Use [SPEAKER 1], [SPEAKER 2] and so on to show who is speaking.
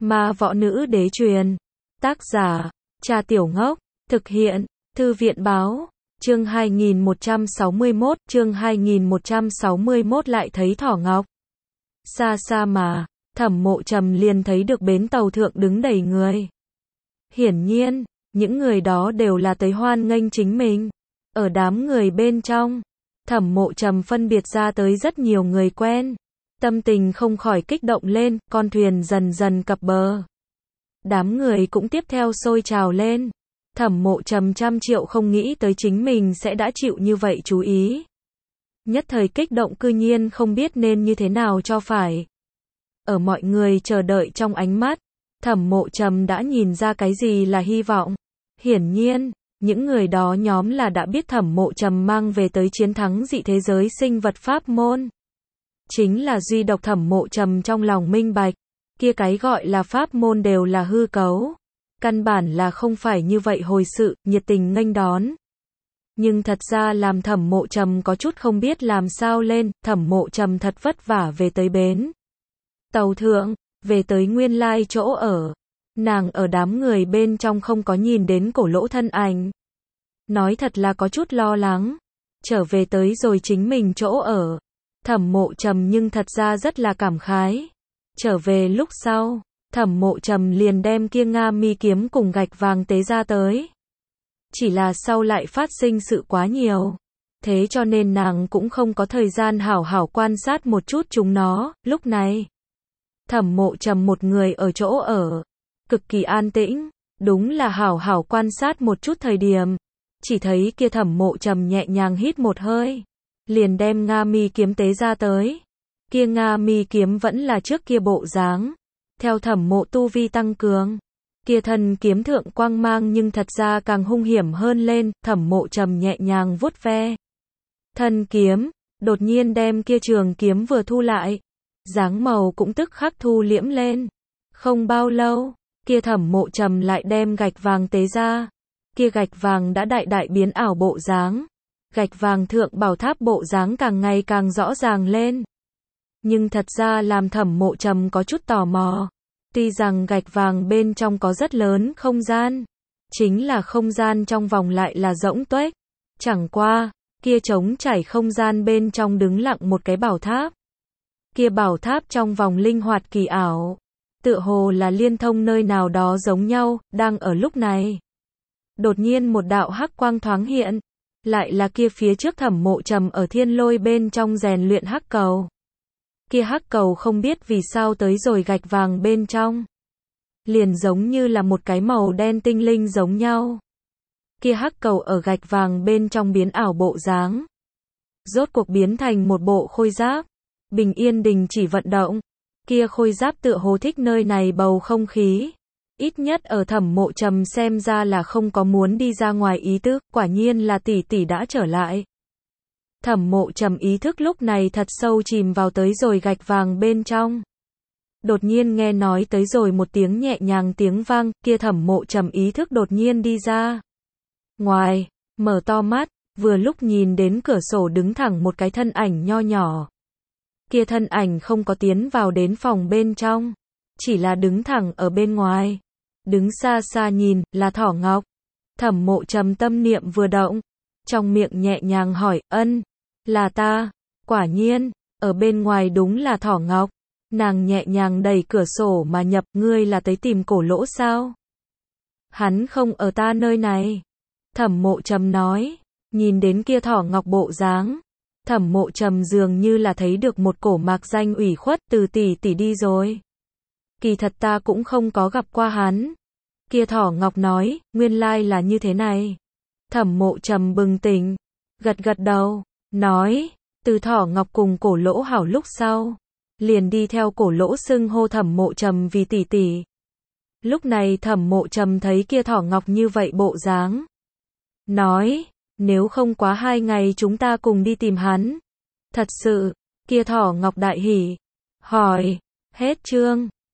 [SPEAKER 1] Ma Võ Nữ Đế truyền. Tác giả, Cha Tiểu Ngốc. Thực hiện, Thư viện Báo. Chương 2161, chương 2161 lại thấy thỏ ngọc. Xa xa mà, Thẩm Mộ Trầm liền thấy được bến tàu thượng đứng đầy người. Hiển nhiên, những người đó đều là tới hoan nghênh chính mình. Ở đám người bên trong, Thẩm Mộ Trầm phân biệt ra tới rất nhiều người quen. Tâm tình không khỏi kích động lên, con thuyền dần dần cập bờ. Đám người cũng tiếp theo sôi trào lên. Thẩm Mộ Trầm trăm triệu không nghĩ tới chính mình sẽ đã chịu như vậy chú ý. Nhất thời kích động cư nhiên không biết nên như thế nào cho phải. Ở mọi người chờ đợi trong ánh mắt, Thẩm Mộ Trầm đã nhìn ra cái gì là hy vọng. Hiển nhiên, những người đó nhóm là đã biết Thẩm Mộ Trầm mang về tới chiến thắng dị thế giới sinh vật pháp môn. Chính là duy độc Thẩm Mộ Trầm trong lòng minh bạch, kia cái gọi là pháp môn đều là hư cấu. Căn bản là không phải như vậy hồi sự, nhiệt tình nghênh đón. Nhưng thật ra làm Thẩm Mộ Trầm có chút không biết làm sao lên, Thẩm Mộ Trầm thật vất vả về tới bến tàu thượng, về tới nguyên lai chỗ ở. Nàng ở đám người bên trong không có nhìn đến Cổ Lỗ thân ảnh. Nói thật là có chút lo lắng. Trở về tới rồi chính mình chỗ ở. Thẩm Mộ Trầm nhưng thật ra rất là cảm khái. Trở về lúc sau, Thẩm Mộ Trầm liền đem kia Nga mi kiếm cùng gạch vàng tế ra tới. Chỉ là sau lại phát sinh sự quá nhiều. Thế cho nên nàng cũng không có thời gian hảo hảo quan sát một chút chúng nó. Lúc này, Thẩm Mộ Trầm một người ở chỗ ở. Cực kỳ an tĩnh. Đúng là hảo hảo quan sát một chút thời điểm. Chỉ thấy kia Thẩm Mộ Trầm nhẹ nhàng hít một hơi. Liền đem Nga mi kiếm tế ra tới. Kia Nga mi kiếm vẫn là trước kia bộ dáng. Theo Thẩm Mộ tu vi tăng cường, kia thân kiếm thượng quang mang nhưng thật ra càng hung hiểm hơn lên. Thẩm Mộ Trầm nhẹ nhàng vuốt ve thân kiếm, đột nhiên đem kia trường kiếm vừa thu lại, dáng màu cũng tức khắc thu liễm lên. Không bao lâu, kia Thẩm Mộ Trầm lại đem gạch vàng tế ra. Kia gạch vàng đã đại đại biến ảo bộ dáng. Gạch vàng thượng bảo tháp bộ dáng càng ngày càng rõ ràng lên. Nhưng thật ra làm Thẩm Mộ Trầm có chút tò mò. Tuy rằng gạch vàng bên trong có rất lớn không gian, chính là không gian trong vòng lại là rỗng tuếch. Chẳng qua, kia trống trải không gian bên trong đứng lặng một cái bảo tháp. Kia bảo tháp trong vòng linh hoạt kỳ ảo, tựa hồ là liên thông nơi nào đó giống nhau. Đang ở lúc này, đột nhiên một đạo hắc quang thoáng hiện, lại là kia phía trước Thẩm Mộ Trầm ở thiên lôi bên trong rèn luyện hắc cầu. Kia hắc cầu không biết vì sao tới rồi gạch vàng bên trong. Liền giống như là một cái màu đen tinh linh giống nhau. Kia hắc cầu ở gạch vàng bên trong biến ảo bộ dáng. Rốt cuộc biến thành một bộ khôi giáp. Bình yên đình chỉ vận động. Kia khôi giáp tựa hồ thích nơi này bầu không khí. Ít nhất ở Thẩm Mộ Trầm xem ra là không có muốn đi ra ngoài ý tứ. Quả nhiên là tỷ tỷ đã trở lại. Thẩm Mộ Trầm ý thức lúc này thật sâu chìm vào tới rồi gạch vàng bên trong. Đột nhiên nghe nói tới rồi một tiếng nhẹ nhàng tiếng vang, kia Thẩm Mộ Trầm ý thức đột nhiên đi ra. Ngoài, mở to mắt, vừa lúc nhìn đến cửa sổ đứng thẳng một cái thân ảnh nho nhỏ. Kia thân ảnh không có tiến vào đến phòng bên trong, chỉ là đứng thẳng ở bên ngoài. Đứng xa xa nhìn, là Thỏ Ngọc. Thẩm Mộ Trầm tâm niệm vừa động, trong miệng nhẹ nhàng hỏi, ân, là ta. Quả nhiên, ở bên ngoài đúng là Thỏ Ngọc. Nàng nhẹ nhàng đẩy cửa sổ mà nhập, ngươi là tới tìm Cổ Lỗ sao? Hắn không ở ta nơi này. Thẩm Mộ Trầm nói, nhìn đến kia Thỏ Ngọc bộ dáng. Thẩm Mộ Trầm dường như là thấy được một cổ mạc danh ủy khuất. Từ tỷ tỷ đi rồi. Kỳ thật ta cũng không có gặp qua hắn. Kia Thỏ Ngọc nói, nguyên lai là như thế này. Thẩm Mộ Trầm bừng tỉnh, gật gật đầu, nói, từ Thỏ Ngọc cùng Cổ Lỗ hảo lúc sau, liền đi theo Cổ Lỗ xưng hô Thẩm Mộ Trầm vì tỷ tỷ. Lúc này Thẩm Mộ Trầm thấy kia Thỏ Ngọc như vậy bộ dáng, nói, nếu không quá 2 ngày chúng ta cùng đi tìm hắn. Thật sự, kia Thỏ Ngọc đại hỉ, hỏi, hết chương.